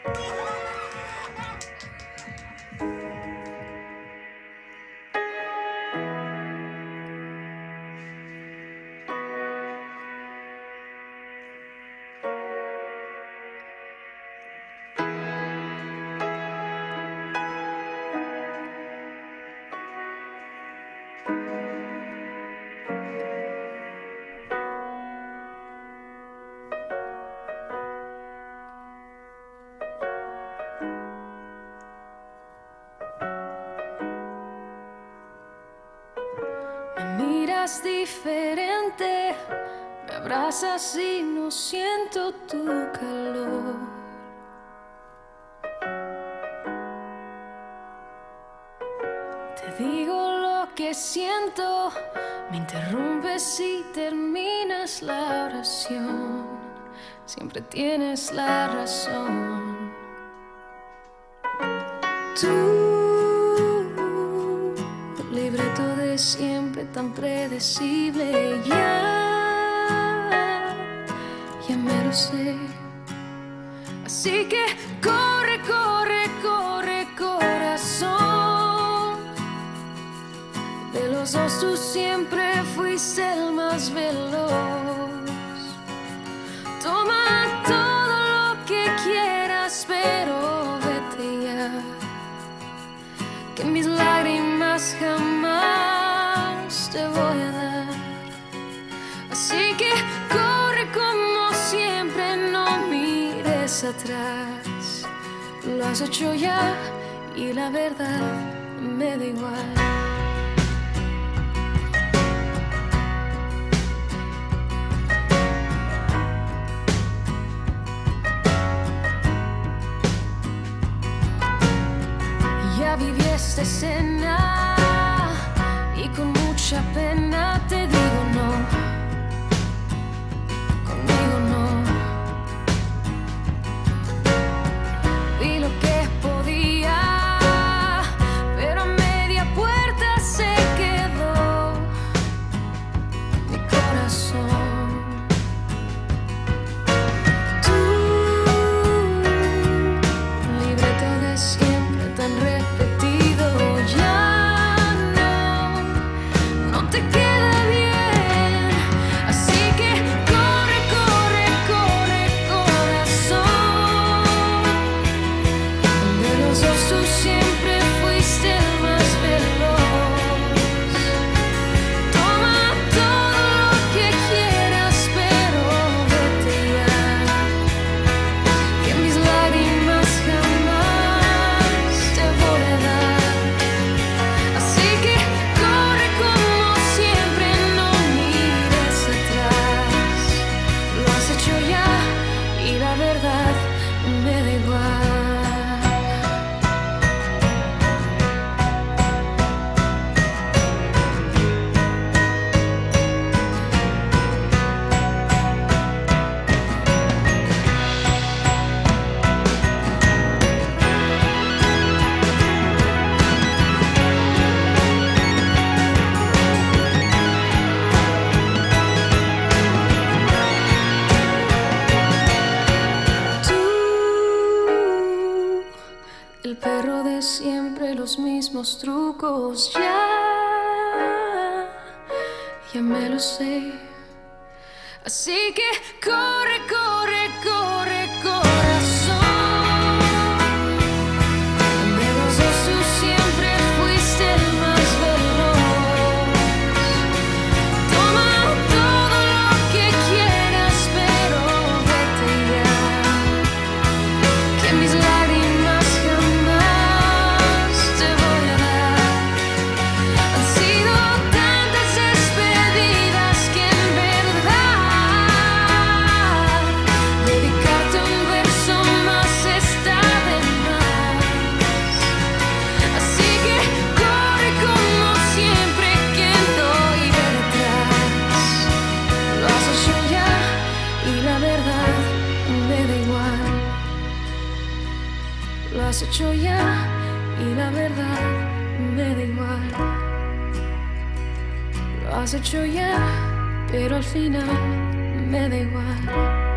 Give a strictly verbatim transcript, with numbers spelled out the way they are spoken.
Miras diferente, me abrazas y no siento tu calor. Te digo lo que siento, me interrumpes y terminas la oración. Siempre tienes la razón. Tú, libreto de siempre tan predecible, ya, ya me lo sé. Así que corre, corre, corre, corazón. De los dos tú siempre fuiste el más veloz. Toma todo lo que quieras, pero vete ya, que mis lágrimas jamás te voy a dar. Así que corre como siempre, no mires atrás. Lo has hecho ya y la verdad me da igual. Ya viví esta escena y con mucha pena te digo no, conmigo no. Vi lo que podía, pero a media puerta se quedó mi corazón. Tú, libreto de siempre tan repetido, ya no, no te queda bien. Así que corre, corre, corre, corazón. De los dos tú siempre fuiste el más veloz. Toma todo lo que quieras, pero vete ya, que mis lágrimas jamás te voy a dar. Así que corre como siempre, no mires atrás. Lo has hecho ya y la verdad me da igual. Tú, el perro de siempre, los mismos trucos, ya, ya me lo sé. Así que corre, corre, corre, corazón. De los dos tú siempre fuiste el más veloz. Toma todo lo que quieras, pero vete ya, que mis lágrimas jamás te voy a dar. Han sido tantas despedidas que en verdad dedicarte un verso más está de más. Así que corre como siempre, que no iré detrás. Lo has hecho ya y la verdad me da igual. Lo has hecho ya y la verdad me da igual. Lo has hecho ya, pero al final me da igual.